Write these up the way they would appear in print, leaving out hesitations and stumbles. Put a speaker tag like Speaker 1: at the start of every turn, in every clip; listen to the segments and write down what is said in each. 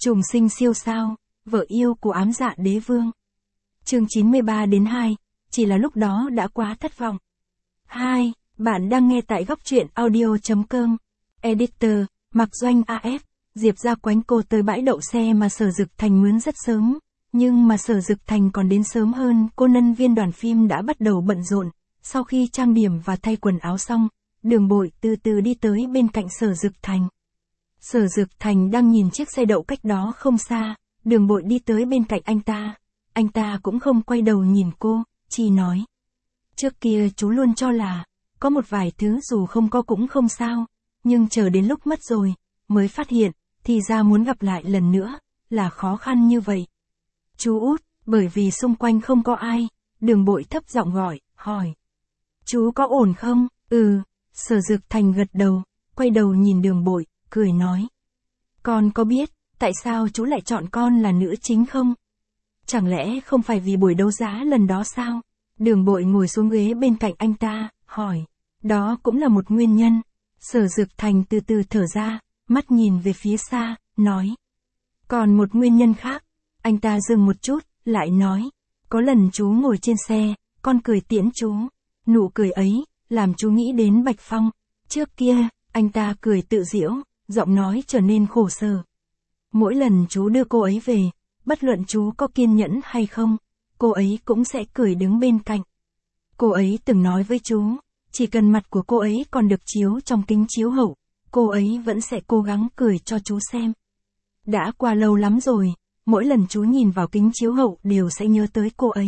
Speaker 1: Trùng sinh siêu sao, vợ yêu của ám dạ đế vương. Chương 93-2, chỉ là lúc đó đã quá thất vọng. 2. Bạn đang nghe tại góc truyện audio.com. Editor, Mạc Doanh AF, Diệp ra quánh cô tới bãi đậu xe mà Sở Dực Thành mướn rất sớm. Nhưng mà Sở Dực Thành còn đến sớm hơn, cô nhân viên đoàn phim đã bắt đầu bận rộn. Sau khi trang điểm và thay quần áo xong, Đường Bội từ từ đi tới bên cạnh Sở Dực Thành. Sở Dực Thành đang nhìn chiếc xe đậu cách đó không xa, Đường Bội đi tới bên cạnh anh ta cũng không quay đầu nhìn cô, chỉ nói. Trước kia chú luôn cho là, có một vài thứ dù không có cũng không sao, nhưng chờ đến lúc mất rồi, mới phát hiện, thì ra muốn gặp lại lần nữa, là khó khăn như vậy. Chú út, bởi vì xung quanh không có ai, Đường Bội thấp giọng gọi, hỏi. Chú có ổn không? Sở Dực Thành gật đầu, quay đầu nhìn Đường Bội, cười nói. Con có biết, tại sao chú lại chọn con là nữ chính không? Chẳng lẽ không phải vì buổi đấu giá lần đó sao? Đường Bội ngồi xuống ghế bên cạnh anh ta, hỏi. Đó cũng là một nguyên nhân. Sở Dực Thành từ từ thở ra, mắt nhìn về phía xa, nói. Còn một nguyên nhân khác. Anh ta dừng một chút, lại nói. Có lần chú ngồi trên xe, con cười tiễn chú. Nụ cười ấy, làm chú nghĩ đến Bạch Phong. Trước kia, anh ta cười tự giễu, giọng nói trở nên khổ sở. Mỗi lần chú đưa cô ấy về, bất luận chú có kiên nhẫn hay không, cô ấy cũng sẽ cười đứng bên cạnh. Cô ấy từng nói với chú, chỉ cần mặt của cô ấy còn được chiếu trong kính chiếu hậu, cô ấy vẫn sẽ cố gắng cười cho chú xem. Đã qua lâu lắm rồi, mỗi lần chú nhìn vào kính chiếu hậu đều sẽ nhớ tới cô ấy.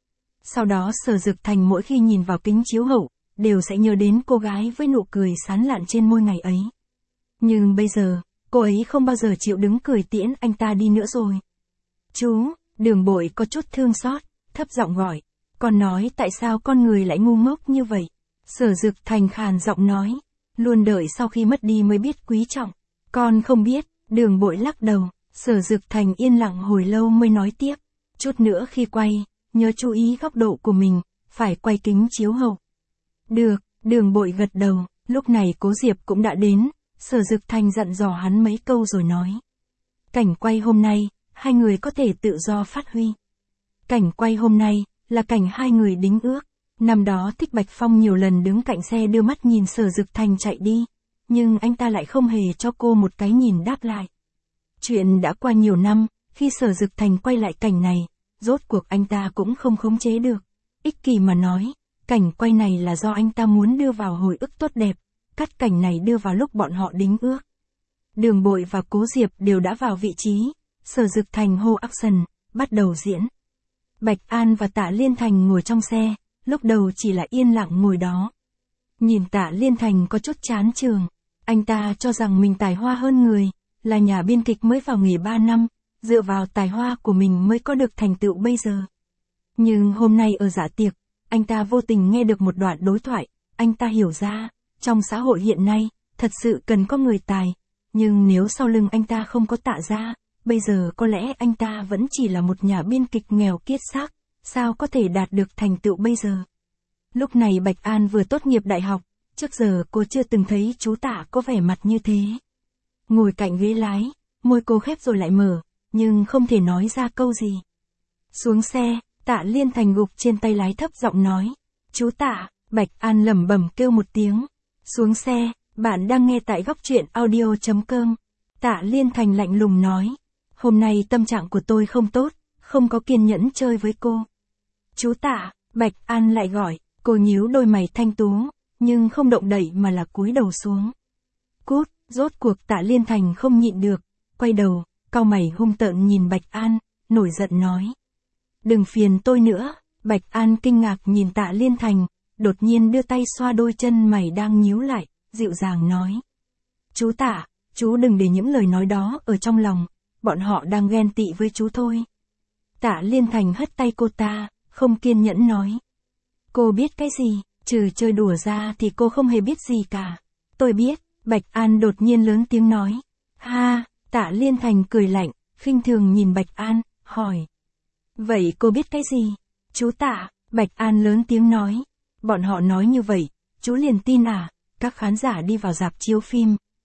Speaker 1: Sau đó Sở Dực Thành mỗi khi nhìn vào kính chiếu hậu, đều sẽ nhớ đến cô gái với nụ cười sán lạn trên môi ngày ấy. Nhưng bây giờ, cô ấy không bao giờ chịu đứng cười tiễn anh ta đi nữa rồi. Chú, Đường Bội có chút thương xót, thấp giọng gọi. Con nói tại sao con người lại ngu ngốc như vậy? Sở Dực Thành khàn giọng nói. Luôn đợi sau khi mất đi mới biết quý trọng. Con không biết, Đường Bội lắc đầu. Sở Dực Thành yên lặng hồi lâu mới nói tiếp. Chút nữa khi quay, nhớ chú ý góc độ của mình, phải quay kính chiếu hậu. Được, Đường Bội gật đầu, lúc này Cố Diệp cũng đã đến. Sở Dực Thành dặn dò hắn mấy câu rồi nói. Cảnh quay hôm nay, hai người có thể tự do phát huy. Cảnh quay hôm nay, là cảnh hai người đính ước. Năm đó Thích Bạch Phong nhiều lần đứng cạnh xe đưa mắt nhìn Sở Dực Thành chạy đi. Nhưng anh ta lại không hề cho cô một cái nhìn đáp lại. Chuyện đã qua nhiều năm, khi Sở Dực Thành quay lại cảnh này, rốt cuộc anh ta cũng không khống chế được. Ích kỷ mà nói, cảnh quay này là do anh ta muốn đưa vào hồi ức tốt đẹp. Cắt cảnh này đưa vào lúc bọn họ đính ước. Đường Bội và Cố Diệp đều đã vào vị trí. Sở Dực Thành hô action, bắt đầu diễn. Bạch An và Tạ Liên Thành ngồi trong xe, lúc đầu chỉ là yên lặng ngồi đó. Nhìn Tạ Liên Thành có chút chán chường, anh ta cho rằng mình tài hoa hơn người, là nhà biên kịch mới vào nghề 3 năm, dựa vào tài hoa của mình mới có được thành tựu bây giờ. Nhưng hôm nay ở dạ tiệc, anh ta vô tình nghe được một đoạn đối thoại, anh ta hiểu ra, trong xã hội hiện nay, thật sự cần có người tài, nhưng nếu sau lưng anh ta không có Tạ gia, bây giờ có lẽ anh ta vẫn chỉ là một nhà biên kịch nghèo kiết xác, sao có thể đạt được thành tựu bây giờ. Lúc này Bạch An vừa tốt nghiệp đại học, trước giờ cô chưa từng thấy chú Tạ có vẻ mặt như thế. Ngồi cạnh ghế lái, môi cô khép rồi lại mở, nhưng không thể nói ra câu gì. Xuống xe, Tạ Liên Thành gục trên tay lái thấp giọng nói, chú Tạ. Bạch An lẩm bẩm kêu một tiếng. Xuống xe, bạn đang nghe tại góc truyện audio.com. Tạ Liên Thành lạnh lùng nói. Hôm nay tâm trạng của tôi không tốt, không có kiên nhẫn chơi với cô. Chú Tạ, Bạch An lại gọi, cô nhíu đôi mày thanh tú, nhưng không động đậy mà là cúi đầu xuống. Cút, rốt cuộc Tạ Liên Thành không nhịn được, quay đầu, cau mày hung tợn nhìn Bạch An, nổi giận nói. Đừng phiền tôi nữa, Bạch An kinh ngạc nhìn Tạ Liên Thành. Đột nhiên đưa tay xoa đôi chân mày đang nhíu lại, dịu dàng nói. Chú Tạ, chú đừng để những lời nói đó ở trong lòng, bọn họ đang ghen tị với chú thôi. Tạ Liên Thành hất tay cô ta, không kiên nhẫn nói. Cô biết cái gì, trừ chơi đùa ra thì cô không hề biết gì cả. Tôi biết, Bạch An đột nhiên lớn tiếng nói. Ha, Tạ Liên Thành cười lạnh, khinh thường nhìn Bạch An, hỏi. Vậy cô biết cái gì? Chú Tạ, Bạch An lớn tiếng nói. Bọn họ nói như vậy, chú liền tin à? Các khán giả đi vào rạp chiếu phim,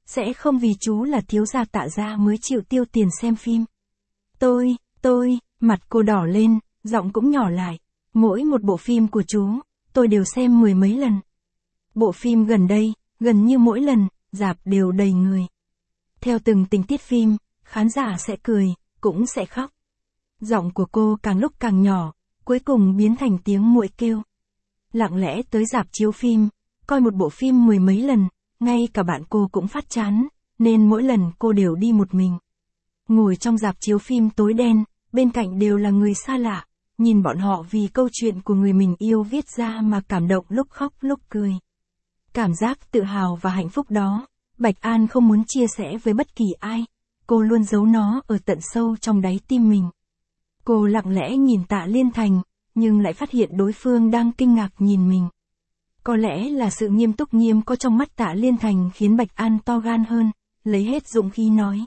Speaker 1: sẽ không vì chú là thiếu gia Tạ gia mới chịu tiêu tiền xem phim. Mặt cô đỏ lên, giọng cũng nhỏ lại. Mỗi một bộ phim của chú, tôi đều xem 10 mấy lần. Bộ phim gần đây, gần như mỗi lần, rạp đều đầy người. Theo từng tình tiết phim, khán giả sẽ cười, cũng sẽ khóc. Giọng của cô càng lúc càng nhỏ, cuối cùng biến thành tiếng muỗi kêu. Lặng lẽ tới rạp chiếu phim, coi một bộ phim 10 mấy lần, ngay cả bạn cô cũng phát chán, nên mỗi lần cô đều đi một mình. Ngồi trong rạp chiếu phim tối đen, bên cạnh đều là người xa lạ, nhìn bọn họ vì câu chuyện của người mình yêu viết ra mà cảm động lúc khóc lúc cười. Cảm giác tự hào và hạnh phúc đó, Bạch An không muốn chia sẻ với bất kỳ ai, cô luôn giấu nó ở tận sâu trong đáy tim mình. Cô lặng lẽ nhìn Tạ Liên Thành, nhưng lại phát hiện đối phương đang kinh ngạc nhìn mình. Có lẽ là sự nghiêm túc nghiêm có trong mắt Tạ Liên Thành khiến Bạch An to gan hơn, lấy hết dũng khí nói.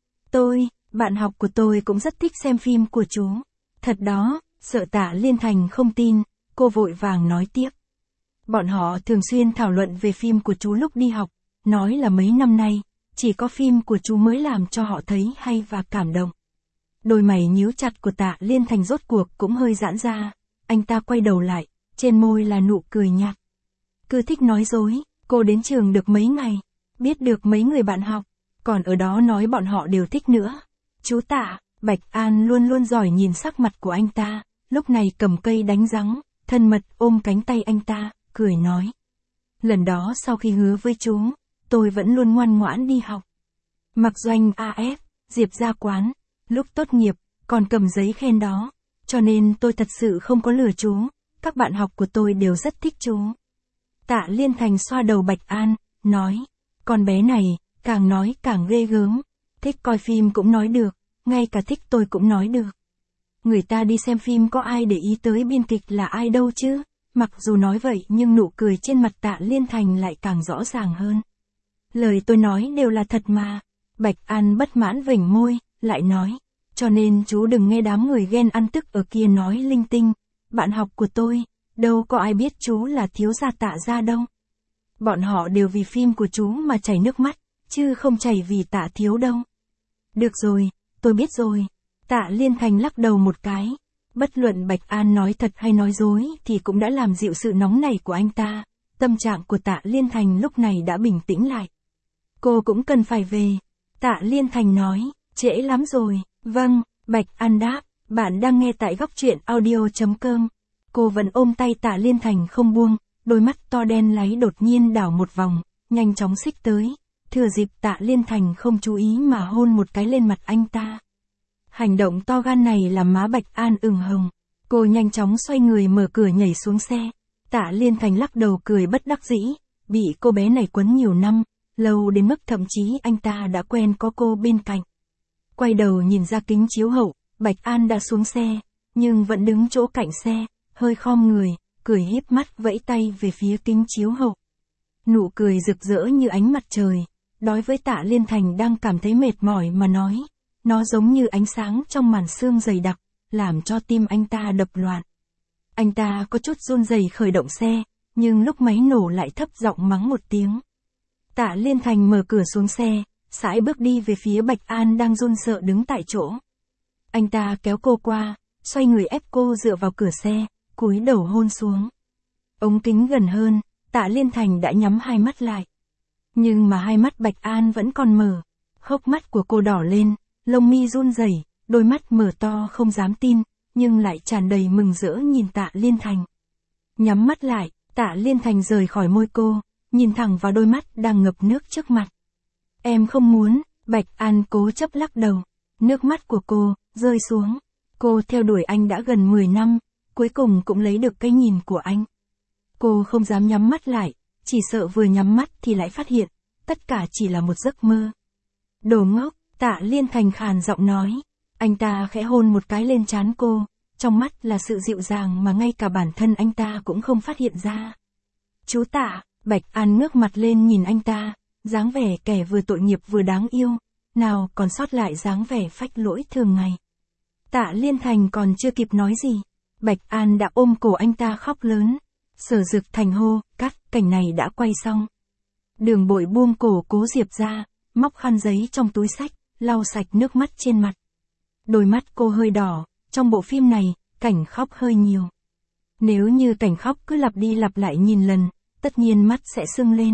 Speaker 1: Bạn học của tôi cũng rất thích xem phim của chú. Thật đó, sợ Tạ Liên Thành không tin, cô vội vàng nói tiếp. Bọn họ thường xuyên thảo luận về phim của chú lúc đi học, nói là mấy năm nay, chỉ có phim của chú mới làm cho họ thấy hay và cảm động. Đôi mày nhíu chặt của Tạ Liên Thành rốt cuộc cũng hơi giãn ra, anh ta quay đầu lại, trên môi là nụ cười nhạt. Cứ thích nói dối, cô đến trường được mấy ngày, biết được mấy người bạn học, còn ở đó nói bọn họ đều thích nữa. Chú Tạ, Bạch An luôn luôn giỏi nhìn sắc mặt của anh ta, lúc này cầm cây đánh răng, thân mật ôm cánh tay anh ta, cười nói. Lần đó sau khi hứa với chú, tôi vẫn luôn ngoan ngoãn đi học. Mặc doanh AF, Diệp Gia Quán, lúc tốt nghiệp, còn cầm giấy khen đó, cho nên tôi thật sự không có lừa chú, các bạn học của tôi đều rất thích chú. Tạ Liên Thành xoa đầu Bạch An, nói, con bé này, càng nói càng ghê gớm, thích coi phim cũng nói được, ngay cả thích tôi cũng nói được. Người ta đi xem phim có ai để ý tới biên kịch là ai đâu chứ, mặc dù nói vậy nhưng nụ cười trên mặt Tạ Liên Thành lại càng rõ ràng hơn. Lời tôi nói đều là thật mà. Bạch An bất mãn vểnh môi, lại nói, cho nên chú đừng nghe đám người ghen ăn tức ở kia nói linh tinh, bạn học của tôi, đâu có ai biết chú là thiếu gia Tạ gia đâu. Bọn họ đều vì phim của chú mà chảy nước mắt, chứ không chảy vì Tạ thiếu đâu. Được rồi, tôi biết rồi. Tạ Liên Thành lắc đầu một cái. Bất luận Bạch An nói thật hay nói dối thì cũng đã làm dịu sự nóng nảy của anh ta. Tâm trạng của Tạ Liên Thành lúc này đã bình tĩnh lại. Cô cũng cần phải về. Tạ Liên Thành nói, trễ lắm rồi. Vâng, Bạch An đáp, bạn đang nghe tại góc truyện audio.com. Cô vẫn ôm tay Tạ Liên Thành không buông, đôi mắt to đen láy đột nhiên đảo một vòng, nhanh chóng xích tới. Thừa dịp Tạ Liên Thành không chú ý mà hôn một cái lên mặt anh ta. Hành động to gan này làm má Bạch An ửng hồng. Cô nhanh chóng xoay người mở cửa nhảy xuống xe. Tạ Liên Thành lắc đầu cười bất đắc dĩ, bị cô bé này quấn nhiều năm, lâu đến mức thậm chí anh ta đã quen có cô bên cạnh. Quay đầu nhìn ra kính chiếu hậu, Bạch An đã xuống xe, nhưng vẫn đứng chỗ cạnh xe, hơi khom người, cười híp mắt vẫy tay về phía kính chiếu hậu. Nụ cười rực rỡ như ánh mặt trời, đối với Tạ Liên Thành đang cảm thấy mệt mỏi mà nói. Nó giống như ánh sáng trong màn sương dày đặc, làm cho tim anh ta đập loạn. Anh ta có chút run rẩy khởi động xe, nhưng lúc máy nổ lại thấp giọng mắng một tiếng. Tạ Liên Thành mở cửa xuống xe, sải bước đi về phía Bạch An đang run sợ đứng tại chỗ. Anh ta kéo cô qua, xoay người ép cô dựa vào cửa xe, cúi đầu hôn xuống. Ống kính gần hơn, Tạ Liên Thành đã nhắm hai mắt lại. Nhưng mà hai mắt Bạch An vẫn còn mở, hốc mắt của cô đỏ lên. Lông mi run rẩy, đôi mắt mở to không dám tin, nhưng lại tràn đầy mừng rỡ nhìn Tạ Liên Thành. Nhắm mắt lại, Tạ Liên Thành rời khỏi môi cô, nhìn thẳng vào đôi mắt đang ngập nước trước mặt. Em không muốn, Bạch An cố chấp lắc đầu. Nước mắt của cô rơi xuống. Cô theo đuổi anh đã gần 10 năm, cuối cùng cũng lấy được cái nhìn của anh. Cô không dám nhắm mắt lại, chỉ sợ vừa nhắm mắt thì lại phát hiện, tất cả chỉ là một giấc mơ. Đồ ngốc. Tạ Liên Thành khàn giọng nói. Anh ta khẽ hôn một cái lên trán cô, trong mắt là sự dịu dàng mà ngay cả bản thân anh ta cũng không phát hiện ra. Chú Tạ, Bạch An ngước mặt lên nhìn anh ta, dáng vẻ kẻ vừa tội nghiệp vừa đáng yêu, nào còn sót lại dáng vẻ phách lỗi thường ngày. Tạ Liên Thành còn chưa kịp nói gì, Bạch An đã ôm cổ anh ta khóc lớn. Sở Dực Thành hô, cắt, cảnh này đã quay xong. Đường Bội buông cổ Cố Diệp ra, móc khăn giấy trong túi xách, lau sạch nước mắt trên mặt. Đôi mắt cô hơi đỏ, trong bộ phim này, cảnh khóc hơi nhiều. Nếu như cảnh khóc cứ lặp đi lặp lại nhìn lần, tất nhiên mắt sẽ sưng lên.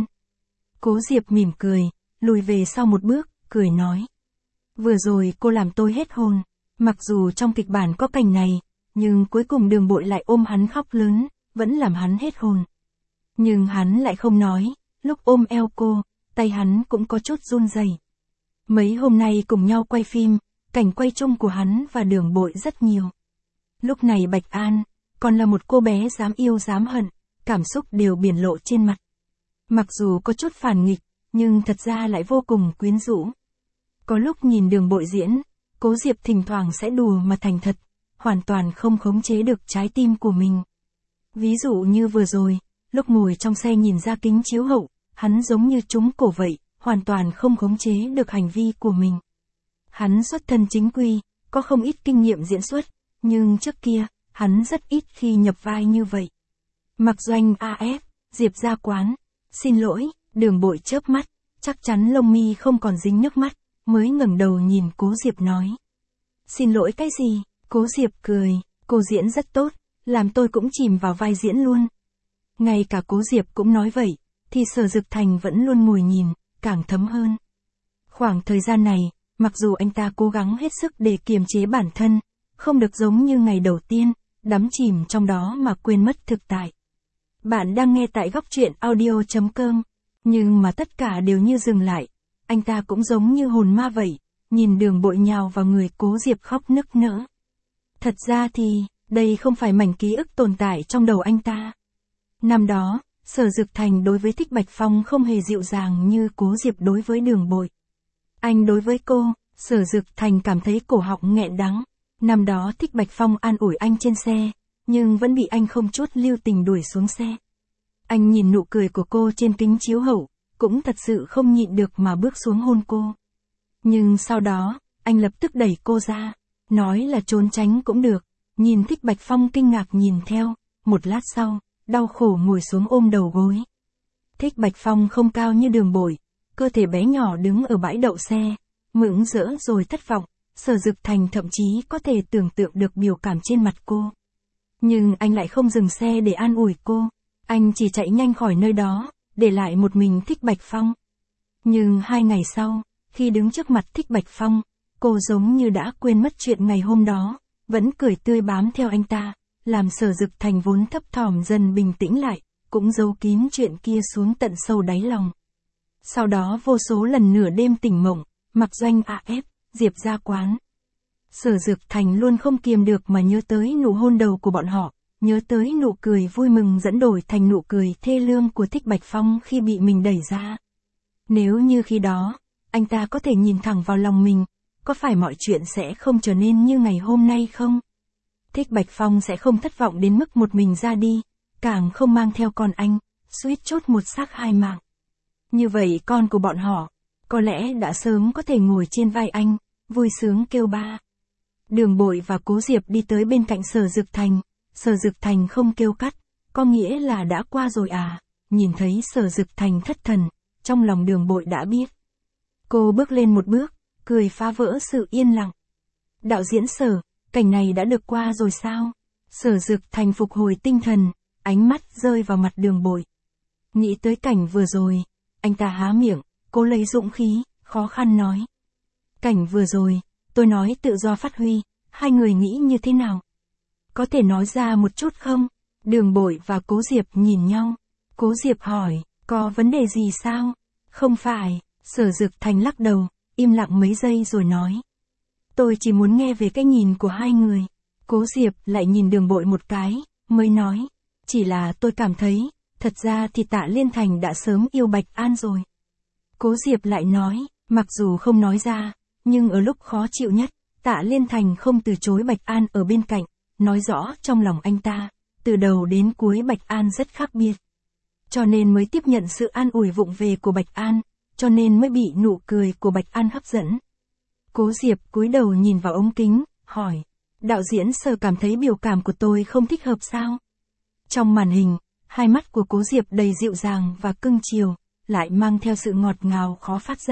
Speaker 1: Cố Diệp mỉm cười, lùi về sau một bước, cười nói. Vừa rồi cô làm tôi hết hồn, mặc dù trong kịch bản có cảnh này, nhưng cuối cùng Đường Bội lại ôm hắn khóc lớn, vẫn làm hắn hết hồn. Nhưng hắn lại không nói, lúc ôm eo cô, tay hắn cũng có chút run rẩy. Mấy hôm nay cùng nhau quay phim, cảnh quay chung của hắn và Đường Bội rất nhiều. Lúc này Bạch An, còn là một cô bé dám yêu dám hận, cảm xúc đều biểu lộ trên mặt. Mặc dù có chút phản nghịch, nhưng thật ra lại vô cùng quyến rũ. Có lúc nhìn Đường Bội diễn, Cố Diệp thỉnh thoảng sẽ đùa mà thành thật, hoàn toàn không khống chế được trái tim của mình. Ví dụ như vừa rồi, lúc ngồi trong xe nhìn ra kính chiếu hậu, hắn giống như trúng cổ vậy, hoàn toàn không khống chế được hành vi của mình. Hắn xuất thân chính quy, có không ít kinh nghiệm diễn xuất, nhưng trước kia, hắn rất ít khi nhập vai như vậy. Mặc Doanh AF, Diệp ra quán. Xin lỗi, Đường Bội chớp mắt, chắc chắn lông mi không còn dính nước mắt, mới ngẩng đầu nhìn Cố Diệp nói. Xin lỗi cái gì? Cố Diệp cười, cô diễn rất tốt, làm tôi cũng chìm vào vai diễn luôn. Ngay cả Cố Diệp cũng nói vậy, thì Sở Dực Thành vẫn luôn ngồi nhìn, càng thấm hơn. Khoảng thời gian này, mặc dù anh ta cố gắng hết sức để kiềm chế bản thân, không được giống như ngày đầu tiên, đắm chìm trong đó mà quên mất thực tại. Bạn đang nghe tại góc truyện audio.com, nhưng mà tất cả đều như dừng lại, anh ta cũng giống như hồn ma vậy, nhìn Đường Bội nhào vào người Cố Diệp khóc nức nở. Thật ra thì, đây không phải mảnh ký ức tồn tại trong đầu anh ta. Năm đó, Sở Dực Thành đối với Thích Bạch Phong không hề dịu dàng như Cố Diệp đối với Đường Bội. Anh đối với cô, Sở Dực Thành cảm thấy cổ họng nghẹn đắng. Năm đó Thích Bạch Phong an ủi anh trên xe, nhưng vẫn bị anh không chút lưu tình đuổi xuống xe. Anh nhìn nụ cười của cô trên kính chiếu hậu, cũng thật sự không nhịn được mà bước xuống hôn cô. Nhưng sau đó, anh lập tức đẩy cô ra, nói là trốn tránh cũng được, nhìn Thích Bạch Phong kinh ngạc nhìn theo, một lát sau, đau khổ ngồi xuống ôm đầu gối. Thích Bạch Phong không cao như Đường Bội, cơ thể bé nhỏ đứng ở bãi đậu xe, mững rỡ rồi thất vọng, Sở Dực Thành thậm chí có thể tưởng tượng được biểu cảm trên mặt cô. Nhưng anh lại không dừng xe để an ủi cô, anh chỉ chạy nhanh khỏi nơi đó, để lại một mình Thích Bạch Phong. Nhưng 2 ngày sau, khi đứng trước mặt Thích Bạch Phong, cô giống như đã quên mất chuyện ngày hôm đó, vẫn cười tươi bám theo anh ta, làm Sở Dực Thành vốn thấp thỏm dần bình tĩnh lại, cũng giấu kín chuyện kia xuống tận sâu đáy lòng. Sau đó vô số lần nửa đêm tỉnh mộng, Mặc Doanh AF, Diệp ra quán. Sở Dực Thành luôn không kiềm được mà nhớ tới nụ hôn đầu của bọn họ, nhớ tới nụ cười vui mừng dẫn đổi thành nụ cười thê lương của Thích Bạch Phong khi bị mình đẩy ra. Nếu như khi đó, anh ta có thể nhìn thẳng vào lòng mình, có phải mọi chuyện sẽ không trở nên như ngày hôm nay không? Thích Bạch Phong sẽ không thất vọng đến mức một mình ra đi, càng không mang theo con anh, suýt chốt một xác 2 mạng. Như vậy con của bọn họ, có lẽ đã sớm có thể ngồi trên vai anh, vui sướng kêu ba. Đường Bội và Cố Diệp đi tới bên cạnh Sở Dực Thành, Sở Dực Thành không kêu cắt, có nghĩa là đã qua rồi à, nhìn thấy Sở Dực Thành thất thần, trong lòng Đường Bội đã biết. Cô bước lên một bước, cười phá vỡ sự yên lặng. Đạo diễn Sở, cảnh này đã được qua rồi sao? Sở Dực Thành phục hồi tinh thần, ánh mắt rơi vào mặt Đường Bội. Nghĩ tới cảnh vừa rồi, anh ta há miệng, cố lấy dũng khí, khó khăn nói. Cảnh vừa rồi, tôi nói tự do phát huy, hai người nghĩ như thế nào? Có thể nói ra một chút không? Đường Bội và Cố Diệp nhìn nhau. Cố Diệp hỏi, có vấn đề gì sao? Không phải, Sở Dực Thành lắc đầu, im lặng mấy giây rồi nói. Tôi chỉ muốn nghe về cái nhìn của hai người. Cố Diệp lại nhìn Đường Bội một cái, mới nói. Chỉ là tôi cảm thấy, thật ra thì Tạ Liên Thành đã sớm yêu Bạch An rồi. Cố Diệp lại nói, mặc dù không nói ra, nhưng ở lúc khó chịu nhất, Tạ Liên Thành không từ chối Bạch An ở bên cạnh, nói rõ trong lòng anh ta, từ đầu đến cuối Bạch An rất khác biệt. Cho nên mới tiếp nhận sự an ủi vụng về của Bạch An, cho nên mới bị nụ cười của Bạch An hấp dẫn. Cố Diệp cúi đầu nhìn vào ống kính, hỏi, đạo diễn Sở cảm thấy biểu cảm của tôi không thích hợp sao? Trong màn hình, hai mắt của Cố Diệp đầy dịu dàng và cưng chiều, lại mang theo sự ngọt ngào khó phát giác,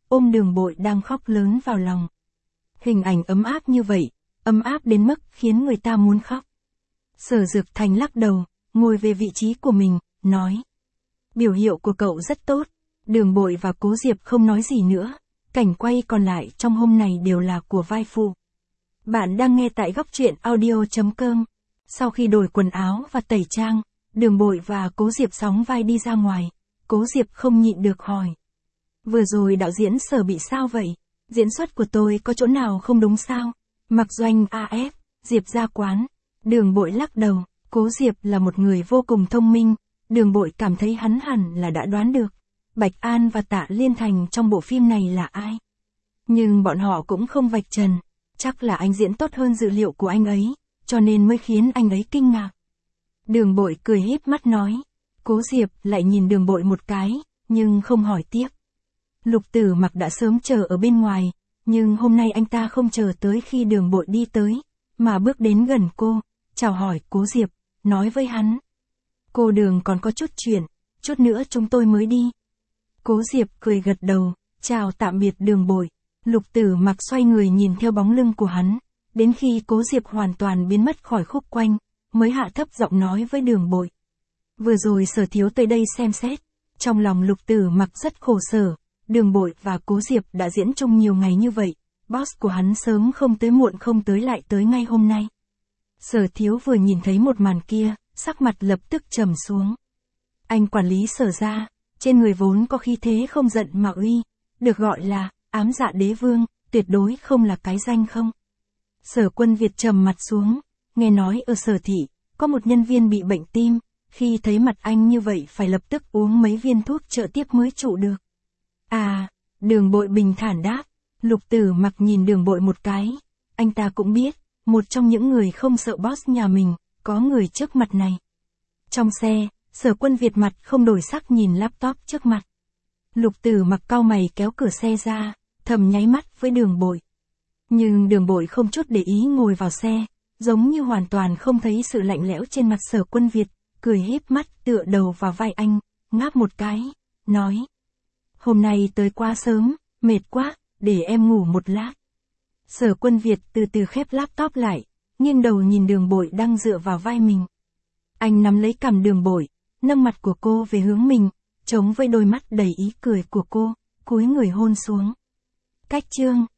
Speaker 1: ôm Đường Bội đang khóc lớn vào lòng. Hình ảnh ấm áp như vậy, ấm áp đến mức khiến người ta muốn khóc. Sở Dược Thành lắc đầu, ngồi về vị trí của mình, nói. Biểu hiệu của cậu rất tốt. Đường Bội và Cố Diệp không nói gì nữa. Cảnh quay còn lại trong hôm này đều là của vai phụ. Bạn đang nghe tại góc truyện audio.com. Sau khi đổi quần áo và tẩy trang, Đường Bội và Cố Diệp sóng vai đi ra ngoài. Cố Diệp không nhịn được hỏi. Vừa rồi đạo diễn Sở bị sao vậy? Diễn xuất của tôi có chỗ nào không đúng sao? Mặc Doanh AF, Diệp ra quán. Đường Bội lắc đầu, Cố Diệp là một người vô cùng thông minh. Đường Bội cảm thấy hắn hẳn là đã đoán được. Bạch An và Tạ Liên Thành trong bộ phim này là ai? Nhưng bọn họ cũng không vạch trần. Chắc là anh diễn tốt hơn dự liệu của anh ấy, cho nên mới khiến anh ấy kinh ngạc. Đường Bội cười híp mắt nói. Cố Diệp lại nhìn Đường Bội một cái, nhưng không hỏi tiếp. Lục Tử Mặc đã sớm chờ ở bên ngoài, nhưng hôm nay anh ta không chờ tới khi Đường Bội đi tới, mà bước đến gần cô, chào hỏi Cố Diệp, nói với hắn. Cô Đường còn có chút chuyện, chút nữa chúng tôi mới đi. Cố Diệp cười gật đầu, chào tạm biệt Đường Bội. Lục Tử Mặc xoay người nhìn theo bóng lưng của hắn, đến khi Cố Diệp hoàn toàn biến mất khỏi khúc quanh, mới hạ thấp giọng nói với Đường Bội. Vừa rồi Sở thiếu tới đây xem xét, trong lòng Lục Tử Mặc rất khổ sở, Đường Bội và Cố Diệp đã diễn chung nhiều ngày như vậy, boss của hắn sớm không tới muộn không tới lại tới ngay hôm nay. Sở thiếu vừa nhìn thấy một màn kia, sắc mặt lập tức trầm xuống. Anh quản lý Sở ra, trên người vốn có khí thế không giận mà uy, được gọi là ám dạ đế vương, tuyệt đối không là cái danh không. Sở Quân Việt trầm mặt xuống, nghe nói ở Sở thị, có một nhân viên bị bệnh tim, khi thấy mặt anh như vậy phải lập tức uống mấy viên thuốc trợ tiếp mới trụ được. À, Đường Bội bình thản đáp. Lục Tử Mặc nhìn Đường Bội một cái, anh ta cũng biết, một trong những người không sợ boss nhà mình, có người trước mặt này. Trong xe, Sở Quân Việt mặt không đổi sắc nhìn laptop trước mặt. Lục Tử Mặc cau mày kéo cửa xe ra, thầm nháy mắt với Đường Bội. Nhưng Đường Bội không chút để ý ngồi vào xe, giống như hoàn toàn không thấy sự lạnh lẽo trên mặt Sở Quân Việt, cười híp mắt tựa đầu vào vai anh, ngáp một cái, nói. Hôm nay tới quá sớm, mệt quá, để em ngủ một lát. Sở Quân Việt từ từ khép laptop lại, nghiêng đầu nhìn Đường Bội đang dựa vào vai mình. Anh nắm lấy cằm Đường Bội, nâng mặt của cô về hướng mình, chống với đôi mắt đầy ý cười của cô, cúi người hôn xuống. Cách chương